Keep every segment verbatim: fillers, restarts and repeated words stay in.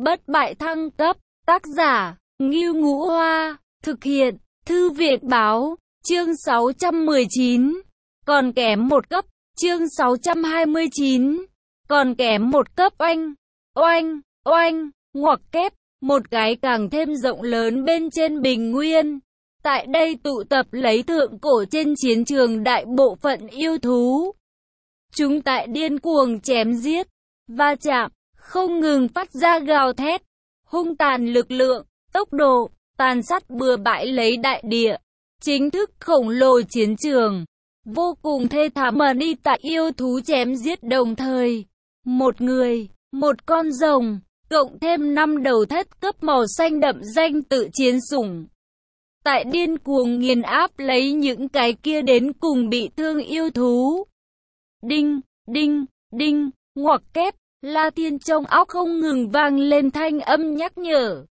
Bất bại thăng cấp, tác giả, Ngưu Ngũ Hoa, thực hiện, Thư viện Báo, chương sáu trăm mười chín, còn kém một cấp, chương sáu trăm hai mươi chín, còn kém một cấp oanh, oanh, oanh, ngoặc kép, một cái càng thêm rộng lớn bên trên bình nguyên. Tại đây tụ tập lấy thượng cổ trên chiến trường đại bộ phận yêu thú. Chúng tại điên cuồng chém giết, va chạm, không ngừng phát ra gào thét, hung tàn lực lượng, tốc độ, tàn sát bừa bãi lấy đại địa. Chính thức khổng lồ chiến trường, vô cùng thê thảm mà đi tại yêu thú chém giết đồng thời. Một người, một con rồng, cộng thêm năm đầu thất cấp màu xanh đậm danh tự chiến sủng. Tại điên cuồng nghiền áp lấy những cái kia đến cùng bị thương yêu thú. Đinh, đinh, đinh, ngoặc kép, La Thiên trong óc không ngừng vang lên thanh âm nhắc nhở.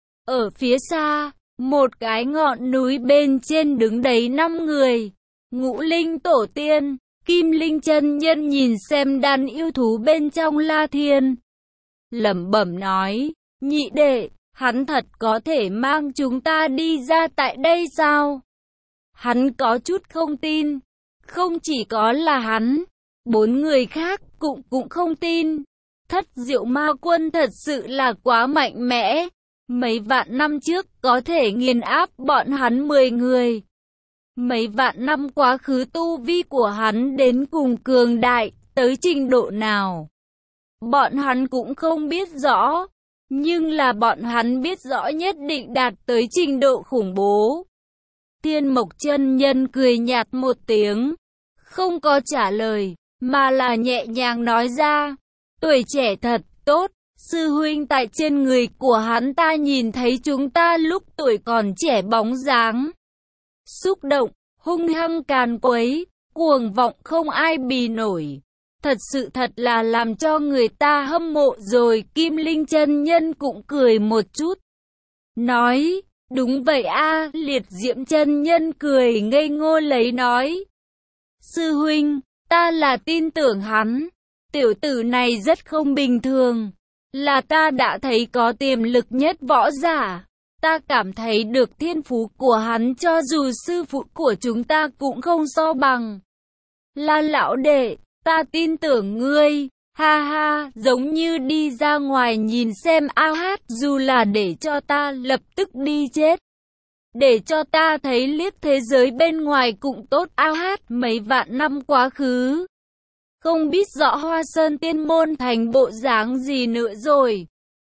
Ở phía xa, một cái ngọn núi bên trên đứng đấy năm người. Ngũ Linh Tổ Tiên, Kim Linh chân nhân nhìn xem đàn yêu thú bên trong La Thiên. Lẩm bẩm nói, nhị đệ, hắn thật có thể mang chúng ta đi ra tại đây sao? Hắn có chút không tin. Không chỉ có là hắn, bốn người khác cũng cũng không tin. Thất Diệu Ma Quân thật sự là quá mạnh mẽ. Mấy vạn năm trước có thể nghiền áp bọn hắn mười người. Mấy vạn năm quá khứ tu vi của hắn đến cùng cường đại, tới trình độ nào? Bọn hắn cũng không biết rõ. Nhưng là bọn hắn biết rõ nhất định đạt tới trình độ khủng bố. Thiên Mộc chân nhân cười nhạt một tiếng, không có trả lời, mà là nhẹ nhàng nói ra, tuổi trẻ thật tốt, sư huynh tại trên người của hắn ta nhìn thấy chúng ta lúc tuổi còn trẻ bóng dáng. Xúc động, hung hăng càn quấy, cuồng vọng không ai bì nổi. Thật sự thật là làm cho người ta hâm mộ rồi. Kim Linh chân nhân cũng cười một chút. Nói, đúng vậy a. Liệt Diễm chân nhân cười ngây ngô lấy nói. Sư huynh, ta là tin tưởng hắn. Tiểu tử này rất không bình thường. Là ta đã thấy có tiềm lực nhất võ giả. Ta cảm thấy được thiên phú của hắn cho dù sư phụ của chúng ta cũng không so bằng. Là lão đệ. Ta tin tưởng ngươi, ha ha, giống như đi ra ngoài nhìn xem ao hát dù là để cho ta lập tức đi chết. Để cho ta thấy liếc thế giới bên ngoài cũng tốt ao hát mấy vạn năm quá khứ. Không biết rõ Hoa Sơn Tiên Môn thành bộ dáng gì nữa rồi.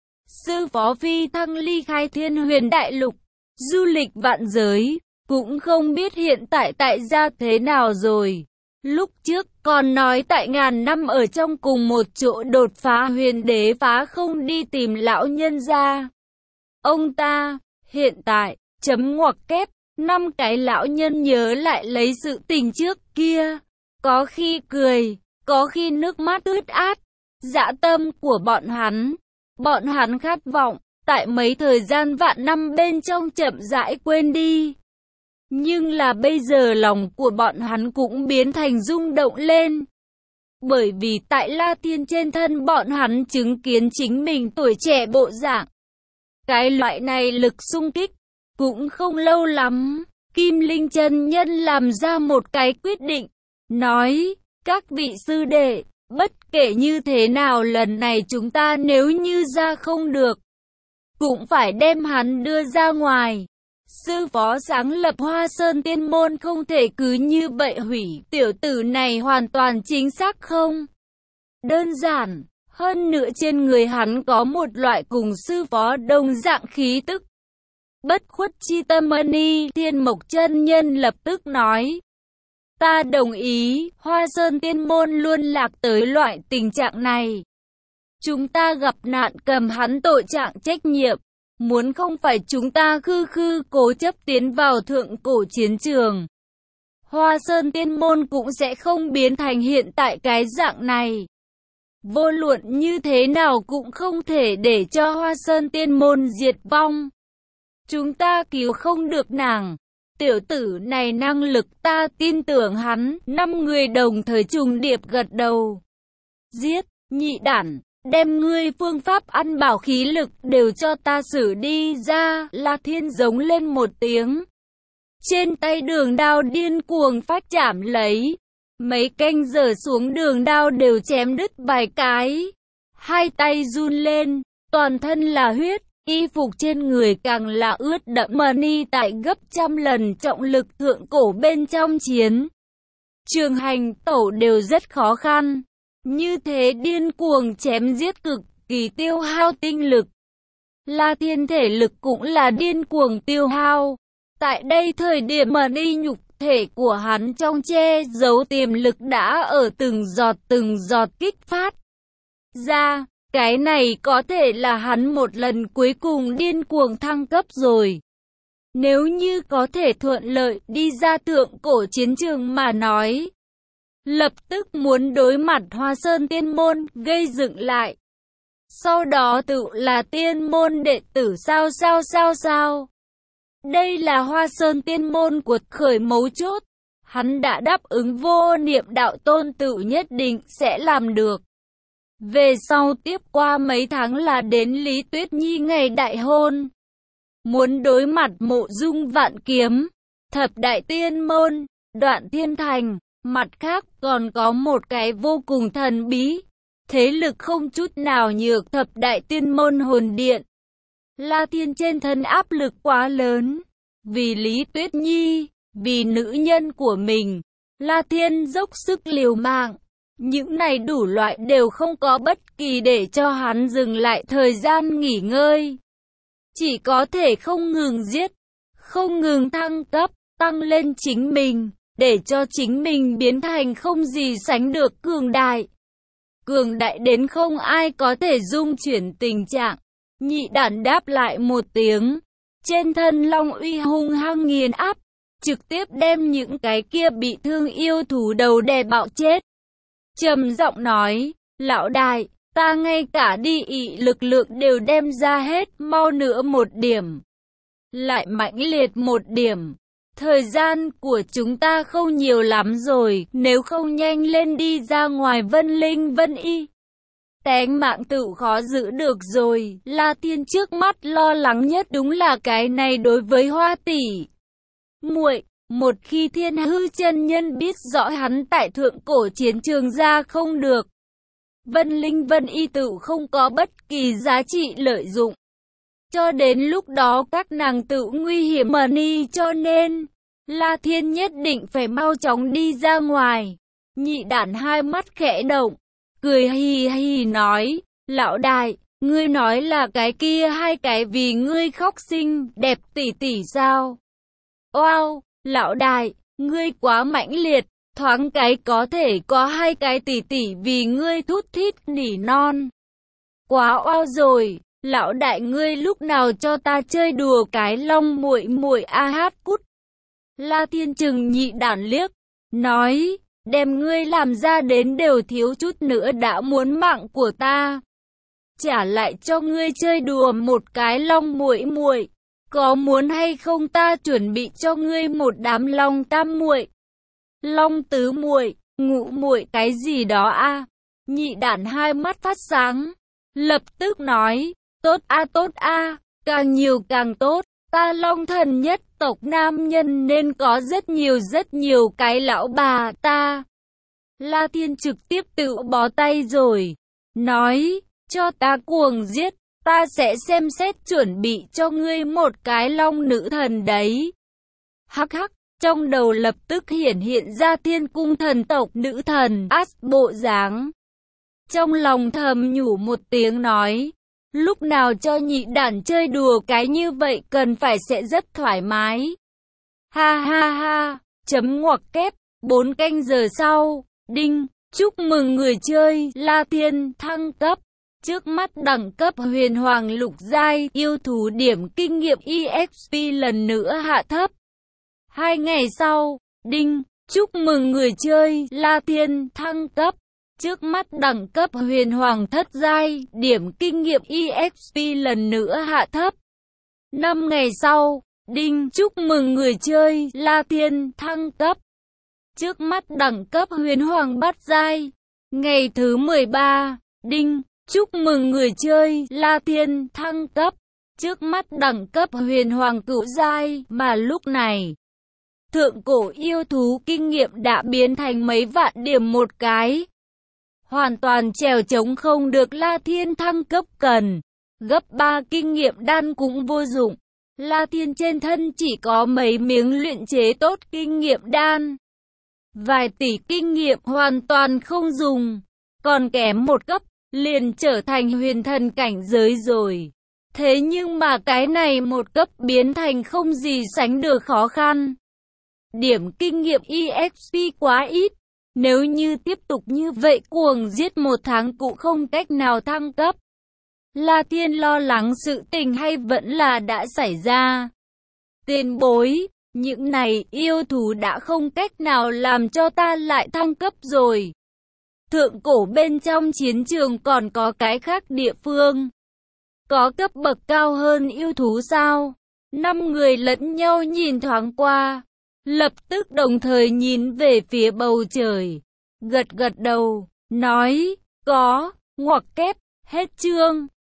Sư phó phi thăng ly khai Thiên Huyền Đại Lục, du lịch vạn giới, cũng không biết hiện tại tại gia thế nào rồi. Lúc trước còn nói tại ngàn năm ở trong cùng một chỗ đột phá huyền đế phá không đi tìm lão nhân gia. Ông ta, hiện tại, chấm ngoặc kép, năm cái lão nhân nhớ lại lấy sự tình trước kia. Có khi cười, có khi nước mắt ướt át. Dã tâm của bọn hắn, bọn hắn khát vọng, tại mấy thời gian vạn năm bên trong chậm rãi quên đi. Nhưng là bây giờ lòng của bọn hắn cũng biến thành rung động lên. Bởi vì tại La Thiên trên thân bọn hắn chứng kiến chính mình tuổi trẻ bộ dạng. Cái loại này lực xung kích, cũng không lâu lắm, Kim Linh chân nhân làm ra một cái quyết định. Nói, các vị sư đệ, bất kể như thế nào lần này chúng ta nếu như ra không được, cũng phải đem hắn đưa ra ngoài. Sư phó sáng lập Hoa Sơn Tiên Môn không thể cứ như vậy hủy. Tiểu tử này hoàn toàn chính xác không? Đơn giản, hơn nữa trên người hắn có một loại cùng sư phó đồng dạng khí tức. Bất khuất chi tâm mani, Thiên Mộc chân nhân lập tức nói. Ta đồng ý, Hoa Sơn Tiên Môn luôn lạc tới loại tình trạng này. Chúng ta gặp nạn cầm hắn tội trạng trách nhiệm. Muốn không phải chúng ta khư khư cố chấp tiến vào thượng cổ chiến trường, Hoa Sơn Tiên Môn cũng sẽ không biến thành hiện tại cái dạng này. Vô luận như thế nào cũng không thể để cho Hoa Sơn Tiên Môn diệt vong. Chúng ta cứu không được nàng. Tiểu tử này năng lực ta tin tưởng hắn. Năm người đồng thời trùng điệp gật đầu. Giết, nhị đản, đem ngươi phương pháp ăn bảo khí lực đều cho ta xử đi ra. La Thiên giống lên một tiếng. Trên tay đường đao điên cuồng phách chạm lấy. Mấy canh giờ xuống đường đao đều chém đứt vài cái. Hai tay run lên, toàn thân là huyết, y phục trên người càng là ướt đẫm mờ ni tại gấp trăm lần trọng lực thượng cổ bên trong chiến. Trường hành tẩu đều rất khó khăn. Như thế điên cuồng chém giết cực kỳ tiêu hao tinh lực. La Thiên thể lực cũng là điên cuồng tiêu hao. Tại đây thời điểm mà đi nhục thể của hắn trong che giấu tiềm lực đã ở từng giọt từng giọt kích phát ra. Cái này có thể là hắn một lần cuối cùng điên cuồng thăng cấp rồi. Nếu như có thể thuận lợi đi ra thượng cổ chiến trường mà nói, lập tức muốn đối mặt Hoa Sơn Tiên Môn, gây dựng lại. Sau đó tự là tiên môn đệ tử sao sao sao sao. Đây là Hoa Sơn Tiên Môn cuột khởi mấu chốt. Hắn đã đáp ứng vô niệm đạo tôn tự nhất định sẽ làm được. Về sau tiếp qua mấy tháng là đến Lý Tuyết Nhi ngày đại hôn. Muốn đối mặt Mộ Dung Vạn Kiếm, Thập Đại Tiên Môn, Đoạn Thiên Thành. Mặt khác còn có một cái vô cùng thần bí, thế lực không chút nào nhược Thập Đại Tiên Môn Hồn Điện. La Thiên trên thân áp lực quá lớn. Vì Lý Tuyết Nhi, vì nữ nhân của mình, La Thiên dốc sức liều mạng. Những này đủ loại đều không có bất kỳ để cho hắn dừng lại thời gian nghỉ ngơi. Chỉ có thể không ngừng giết, không ngừng thăng cấp, tăng lên chính mình, để cho chính mình biến thành không gì sánh được cường đại. Cường đại đến không ai có thể dung chuyển tình trạng. Nhị đản đáp lại một tiếng. Trên thân Long uy hung hăng nghiền áp, trực tiếp đem những cái kia bị thương yêu thú đầu đè bạo chết. Trầm giọng nói, lão đại, ta ngay cả đi ị lực lượng đều đem ra hết, mau nữa một điểm. Lại mãnh liệt một điểm. Thời gian của chúng ta không nhiều lắm rồi, nếu không nhanh lên đi ra ngoài Vân Linh Vân Y. Tánh mạng tự khó giữ được rồi. La Thiên trước mắt lo lắng nhất đúng là cái này đối với Hoa tỷ muội. Một khi Thiên Hư chân nhân biết rõ hắn tại thượng cổ chiến trường ra không được, Vân Linh Vân Y tự không có bất kỳ giá trị lợi dụng. Cho đến lúc đó các nàng tự nguy hiểm mà ni, cho nên La Thiên nhất định phải mau chóng đi ra ngoài. Nhị đản hai mắt khẽ động, cười hì hì nói, lão đại, ngươi nói là cái kia hai cái vì ngươi khóc xinh đẹp tỷ tỷ sao? Wow, lão đại, ngươi quá mãnh liệt, thoáng cái có thể có hai cái tỷ tỷ vì ngươi thút thít nỉ non. Quá oao rồi, lão đại ngươi lúc nào cho ta chơi đùa cái Long muội muội a hát cút. La Thiên chừng nhị đản liếc, nói, đem ngươi làm ra đến đều thiếu chút nữa đã muốn mạng của ta. Trả lại cho ngươi chơi đùa một cái Long muội muội, có muốn hay không ta chuẩn bị cho ngươi một đám Long tam muội, Long tứ muội, ngũ muội cái gì đó a. Nhị đản hai mắt phát sáng, lập tức nói, tốt a tốt a, càng nhiều càng tốt. Ta Long thần nhất tộc nam nhân nên có rất nhiều rất nhiều cái lão bà ta. La Thiên trực tiếp tự bó tay rồi, nói, cho ta cuồng giết, ta sẽ xem xét chuẩn bị cho ngươi một cái Long nữ thần đấy. Hắc hắc, trong đầu lập tức hiển hiện ra Thiên cung thần tộc nữ thần As bộ dáng. Trong lòng thầm nhủ một tiếng nói, lúc nào cho nhị đản chơi đùa cái như vậy cần phải sẽ rất thoải mái. Ha ha ha, chấm ngoặc kép, bốn canh giờ sau, đinh, chúc mừng người chơi, La Thiên thăng cấp. Trước mắt đẳng cấp huyền hoàng lục giai, yêu thú điểm kinh nghiệm e ích pê lần nữa hạ thấp. Hai ngày sau, đinh, chúc mừng người chơi, La Thiên thăng cấp. Trước mắt đẳng cấp huyền hoàng thất giai, điểm kinh nghiệm e ích pê lần nữa hạ thấp. Năm ngày sau, đinh, chúc mừng người chơi, La Thiên thăng cấp. Trước mắt đẳng cấp huyền hoàng bát giai, ngày thứ mười ba, đinh, Chúc mừng người chơi La Thiên thăng cấp. Trước mắt đẳng cấp huyền hoàng cửu giai, mà lúc này thượng cổ yêu thú kinh nghiệm đã biến thành mấy vạn điểm một cái. Hoàn toàn trèo trống không được. La Thiên thăng cấp cần gấp ba kinh nghiệm đan cũng vô dụng. La Thiên trên thân chỉ có mấy miếng luyện chế tốt kinh nghiệm đan. Vài tỷ kinh nghiệm hoàn toàn không dùng. Còn kém một cấp, liền trở thành huyền thần cảnh giới rồi. Thế nhưng mà cái này một cấp biến thành không gì sánh được khó khăn. Điểm kinh nghiệm e ích pê quá ít. Nếu như tiếp tục như vậy cuồng giết một tháng cũng không cách nào thăng cấp. La Thiên lo lắng sự tình hay vẫn là đã xảy ra. Tiền bối, những này yêu thú đã không cách nào làm cho ta lại thăng cấp rồi. Thượng cổ bên trong chiến trường còn có cái khác địa phương. Có cấp bậc cao hơn yêu thú sao? Năm người lẫn nhau nhìn thoáng qua. Lập tức đồng thời nhìn về phía bầu trời. Gật gật đầu, nói, có, ngoặc kép, hết chương.